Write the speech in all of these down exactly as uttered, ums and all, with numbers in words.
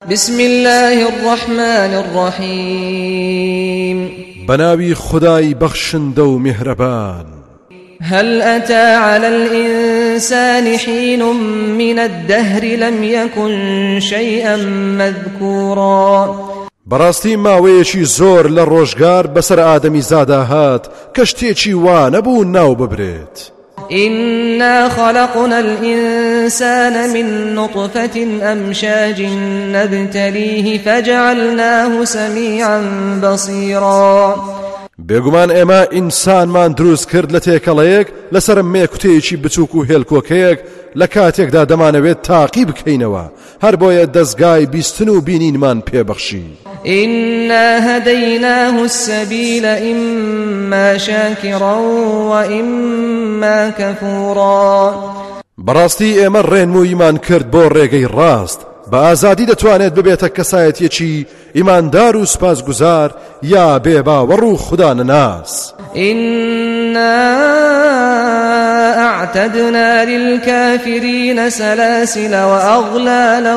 بسم الله الرحمن الرحيم بناوي خداي بخشن دو مهربان. هل أتى على الإنسان حين من الدهر لم يكن شيئا مذكورا. براستي ماوەیەکی زۆر لە ڕۆژگار بەسەر ئادەمی زادا هات کە شتێکی وا نەبوو ناو ببرێت. إنا خلقنا الإنسان من نطفة أمشاج نبتليه فجعلناه سميعا بصيرا. بێگومان ئێمە ئینسانمان دروست کرد لە تێکەڵەیەک لەسەر مێکوتەیەکی بچووک و هێلکۆکەیەک لە کاتێکدا دەمانەوێت تاقی بکەینەوە هەر بۆیە دەستگای بیستن و بینینمان پێبەخشی. إنا هديناه السبيل إما شاكرا وإما كفورا. بەڕاستی ئێمە ڕێنموویمان کرد بۆ ڕێگەی ڕاست بە ئازادی دەتوانێت ببێتە کەسایەتیەکی ئیماندار و سپاسگوزار یا بێباوەڕ و خوددا نەناس. إنا أعتدنا للكافرين سلاسل وأغلالا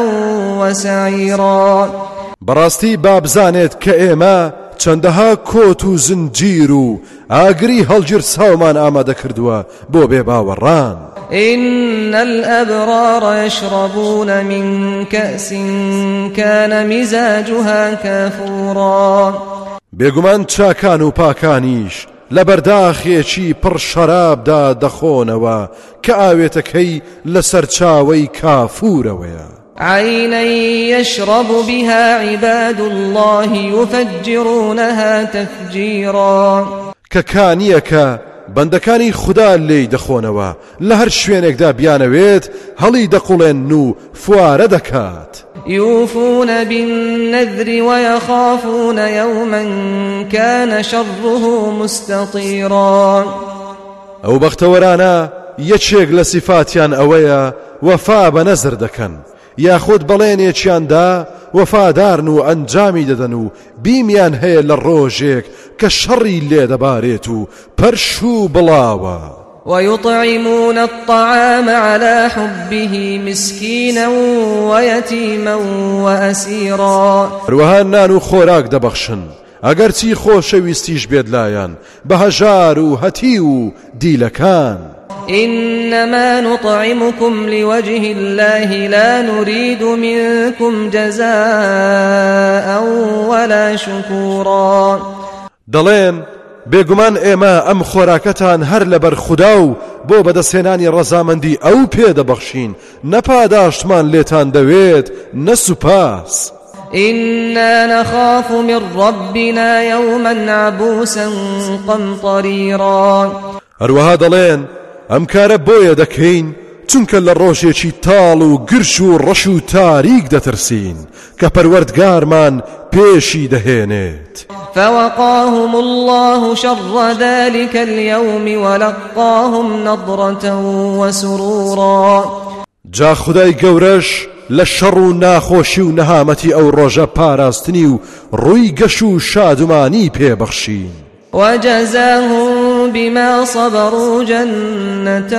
وسعيرا. بەڕاستی بابزانێت کە ئێمە چەندەها کۆت و زنجیر و ئاگری هەڵگیر ساومان ئامادە کردووە بۆ بێباوەڕان. إن الأبرار يشربون من كأس كان مزاجها كافورا. بێگومان چاکان و پاکانیش لە بەرداخێکی پڕ شەرابدا دەخۆنەوە کە ئاوێتەکەی لەسەر چاوەی کافورەوەیە. عينا يشرب بها عباد الله يفجرونها تفجيرا. ككانيك بەندەکانی خوددا لێی دەخۆنەوە لە هەر شوێنێکدا بیانەوێت هەڵی دەقوڵێن و فوارە دەکات. يوفون بالنذر ويخافون يوما كان شره مستطيرا. ئەو بەختەوەرانە یەکێک لە سیفاتیان ئەوەیە وەفا بە نەزر دەکەن یاخود بەڵێنێکیاندا وەفادارن و ئەنجامی دەدەن و بیمیان هەیە لە ڕۆژێک کە شەڕی لێ دەبارێت و پەرش و بڵاوە. ويطعمون الطعام على حبه مسكينا ويتيما وأسيرا. هەروەها نان و خۆراک دەبەخشن ئەگەرچی خۆشەویستیش بێت لایەن بە هەژار و هەتی و دیلەکان. إنما نطعمكم لوجه الله لا نريد منكم جزاء ولا شكورا. دەڵێن بێگومان ئێمە ئەم خۆراکەتان هەر لەبەر خوددا و بۆ بەدەستێنانی ڕەزامەندی ئەو پێدەبەخشین نەپاداشتمان لێتان دەوێت نەسوپاس. إنا نخاف من ربنا يوما عبوسا قمطريرا. هەروەها دەڵێن ئەم کارە بۆیە دەکەین چونکە لە ڕۆژێکی تاڵ و گرش و ڕەش و تاریک دەترسین کە پەروەردگارمان پێشی دەهێنێت. فوقاهم الله شر ذلك اليوم ولقاهم نضرة وسرورا. جا خدای گەورەش لە شەڕ و ناخۆشی و نەهامەتی ئەو ڕۆژە پاراستنی و ڕووی گەش و شادومانی پێبەخشین. وجزاهم بما صبروا جنة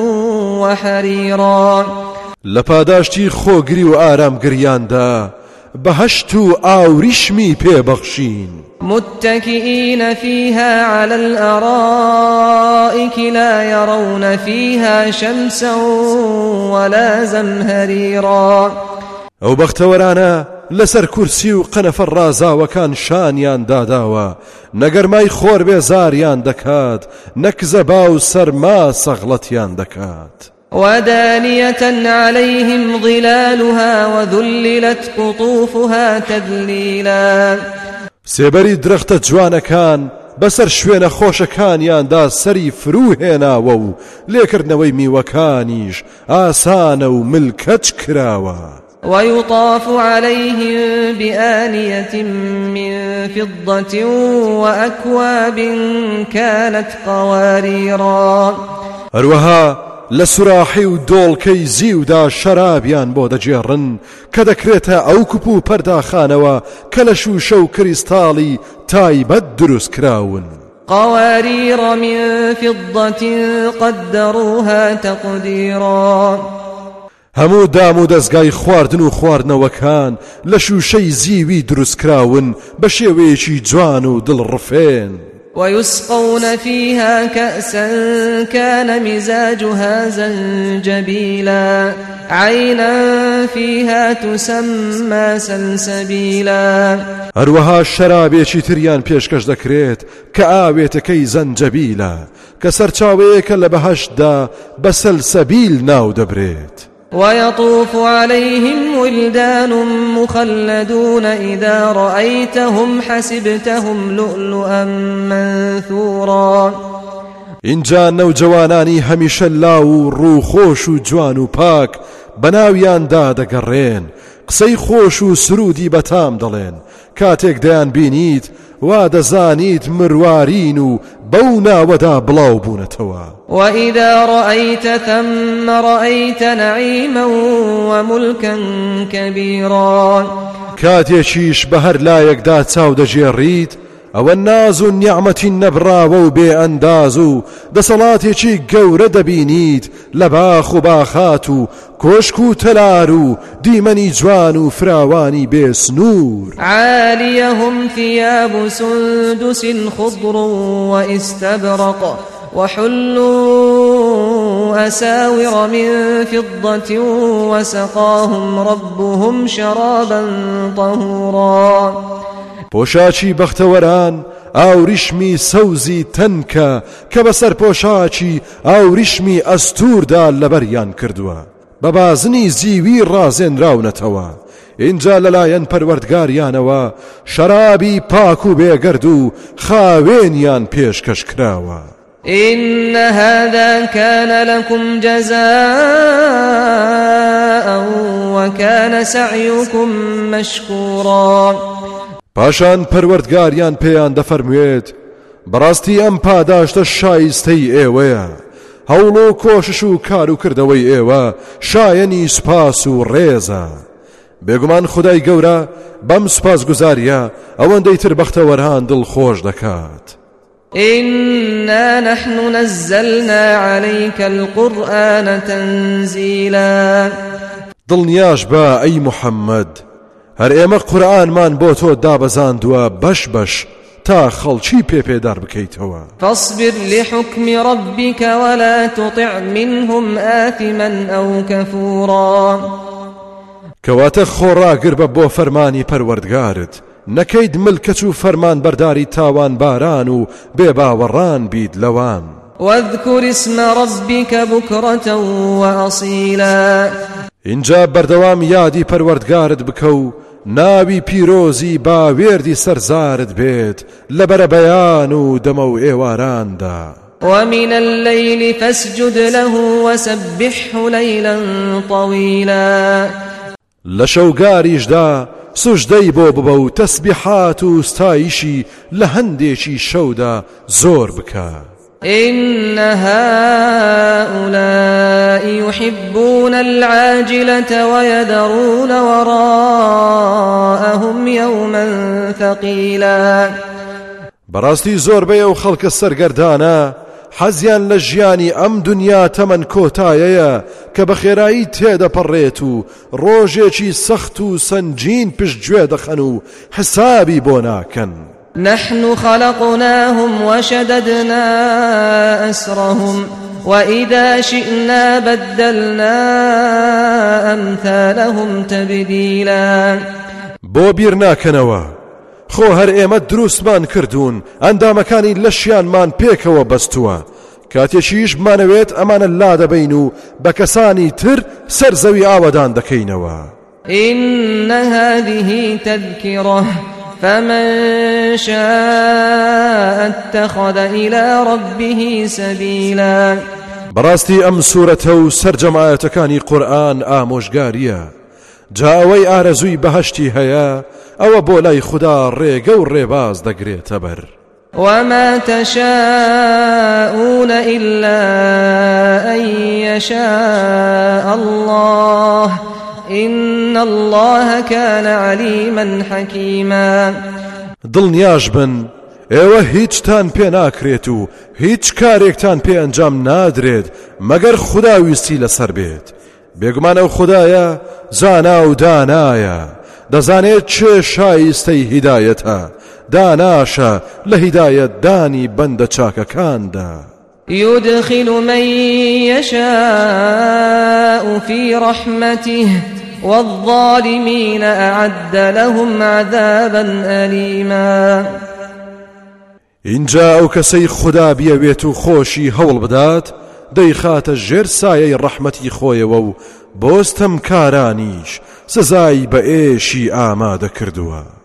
وحريرا. لپاداشتی خۆگری و ئارامگریاندا بەهەشت و ئاوریشمی پێبەخشین. متكئين فيها على الأرائك لا يرون فيها شمسا ولا زمهريرا. ئەو بەختەوەرانە لەسەر کورسی و قەنەفە ڕازاوەکان شانیان داداوە نەگەرمای خۆر بێزاریان دەکات نەکزەبا و سەرما سەغڵەتیان دەکات. ودانية عليهم ظلالها وذللت قطوفها تذليلا. سێبەری درەختە جوانەکان بەسەر شوێنە خۆشەکانیاندا سەری فروهێناوە و لێکردنەوەی میوەکانیش ئاسانە و ملکەچ کراوە. ويطاف عليهم بآنية من فضة وأكواب كانت قواريرا. هەروەها لە سوراحی و دۆڵکەی زیودا شەرابیان بۆ دەجێڕن کە دەکرێتە ئەو کوپ و پەرداخانەوە کە لە شوشە و کریستاڵی تایبەت دروست کراون. قوارير من فضة قدروها تقديرا. هەموو دام و دەستگای خواردن و خواردنەوەکان لە شوشەی زیوی دروستکراون بە شێوەیەکی جوان و دڵڕفێن. ويسقون فيها كأسا كان مزاجها زنجبيلا عينا فيها تسمى سلسبيلا هەروەها شەرابێکی تریان پێشکەش دەکرێت کە ئاوێتەکەی زەنجەبیلە کە سەرچاوەیەکە لە بەهەشتدا بە سەلسەبیل ناو دەبرێت. ويطوف عليهم ولدان مخلدون إذا رأيتهم حسبتهم لؤلؤا منثورا. اینجا نەوجەوانانی هەمیشە لاو و ڕووخۆش و جوان و پاک بەناویاندا دەگەڕێن، قسەی خۆش و سرودی بەتام دەڵێن. کاتێک دەیان بینیت وا دەزانیت مروارین و بەو ناوەدا بڵاو بوونەتەوە. وإذا رأيت ثم رأيت نعيما وملكا كبيرا. کاتێکیش بە هەر لایەکدا چاو دەژێڕیت ئەوە ناز و نیعمەتی نەبراوە و بێ ئەنداز و دەسەڵاتێکی گەورە دەبینیت لە باخ و باخات و کۆشک و تەلار و دیمەنی جوان و فراوانی بێ سنوور. عاليهم ثياب سندس خضر واستبرق وحلوا أساور من فضة وسقاهم ربهم شرابا طهورا. پۆشاچی بەختەوەران ئاوریشمی سەوزی تەنکە کە بەسەر پۆشاچی ئاوریشمی ئەستووردا لەبەریان کردووە، بە بازنی زیوی ڕازێنراونەتەوە. اینجا لەلایەن پەروەردگاریانەوە شەرابی پاک و بێگەرد و خاوێنیان پێشکەش کراوە. إن هذا كان لكم جزاء وكان سعيكم مشكورا. پاشان پەروەردگاریان پێیان دەفەرموێت بەڕاستی ئەم پاداشتە شایستەی ئێوەیە، هەوڵ و کۆشش و کار و کردەوەی ئێوە شایەنی سوپاس و ڕێزە. بێگومان خودای گەورە بەم سوپاسگوزاریە ئەوەندەی تر بەختەوەران دڵخۆش دەکات. إنا نحن نزلنا عليك القرآن تنزيلا. دڵنیاش بە ئەی محەممەد، هەر ئێمە قورئانمان بۆ تۆ دابەزاندووە بەش بەش تا خەڵکی پێپێدار بکەیتەوە. فاصبر لحكم ربك ولا تطع منهم آثما أو كفورا. کەواتە خۆڕاگر بە بۆ فەرمانی پەروەردگارت، نەکەید ملکەت و فەرمان بەرداری تاوان باران و بێباوەڕان بیت لەوان. واذكر اسم ربك بكرة وأصيلا. اینجا بەردەوام یادی پەروەردگارت بکە و ناوی پیرۆزی باوێردی سەرزارت بێت لەبەرە بەیان و دەمە و ئێواراندا. ومن الليل فاسجد له وسبحه ليلا طويلا. لە شەوگاریشدا سوژدەی بۆ ببە و تەسبیحات و ستایشی لە هەندێکی شەودا زۆر بکە. إن هؤلاء يحبون العاجلة ويذرون وراءهم يوما ثقيلا. بەڕاستی زۆربەی ئەو خەڵکە سەرگەردانە حەزیان لە ژیانی ئەم دنیا تەمەن کۆتایەیە کە بە خێرایی تێدەپەڕێت و ڕۆژێکی سەخت و سەنجین پشتگوێ دەخەن و حسابی بۆ ناکەن. نحن خلقناهم وشددنا أسرهم وإذا شئنا بدلنا أمثالهم تبديلا. بۆ بیر ناکەنەوە، خۆ هەر ئێمە دروستمان کردوون، ئەندامەکانی لەشیانمان پێکەوە بەستووە، کاتێکیش بمانەوێت ئەمانە لا دەبین و بە کەسانی تر سەرزەوی ئاوەدان دەکەینەوە. إن هذه تذكرة فمن شاء اتخذ إلى ربه سبيلا. بەڕاستی ئەم سوورەتە و سەرجەمایەتەکانی قورئان ئامۆژگاریە، جا ئەوەی ئارەزووی بەهەشتی هەیە ئەوە بۆ لای خوددا ڕێگە و ڕێباز دەگرێتە بەر. وما تشاءون إلا أن يشاء الله إن الله كان عليما حكيما. دڵنیاش بن ئێوە هیچتان پێ ناکرێت و هیچ کارێکتان پێ ئەنجام نادرێت مەگەر خوددا ویستی لەسەر بێت. بێگومان ئەو خودایە زانا و دانایە دەزانێت چه شایستەی هیدایەتە داناشە لە هیدایەت دانی بەندە چاکەکاندا يدخل من يشاء في رحمته والظالمين أعد لهم عذابا أليما اینجا ئەو کەسەی خوددا بیەوێت و خۆشی هەوڵ بدات دەیخاتە ژێر سایەی ڕەحمەتی خۆیەوە و بۆستەمکارانیش سزای بە ئێشی ئامادە کردووە.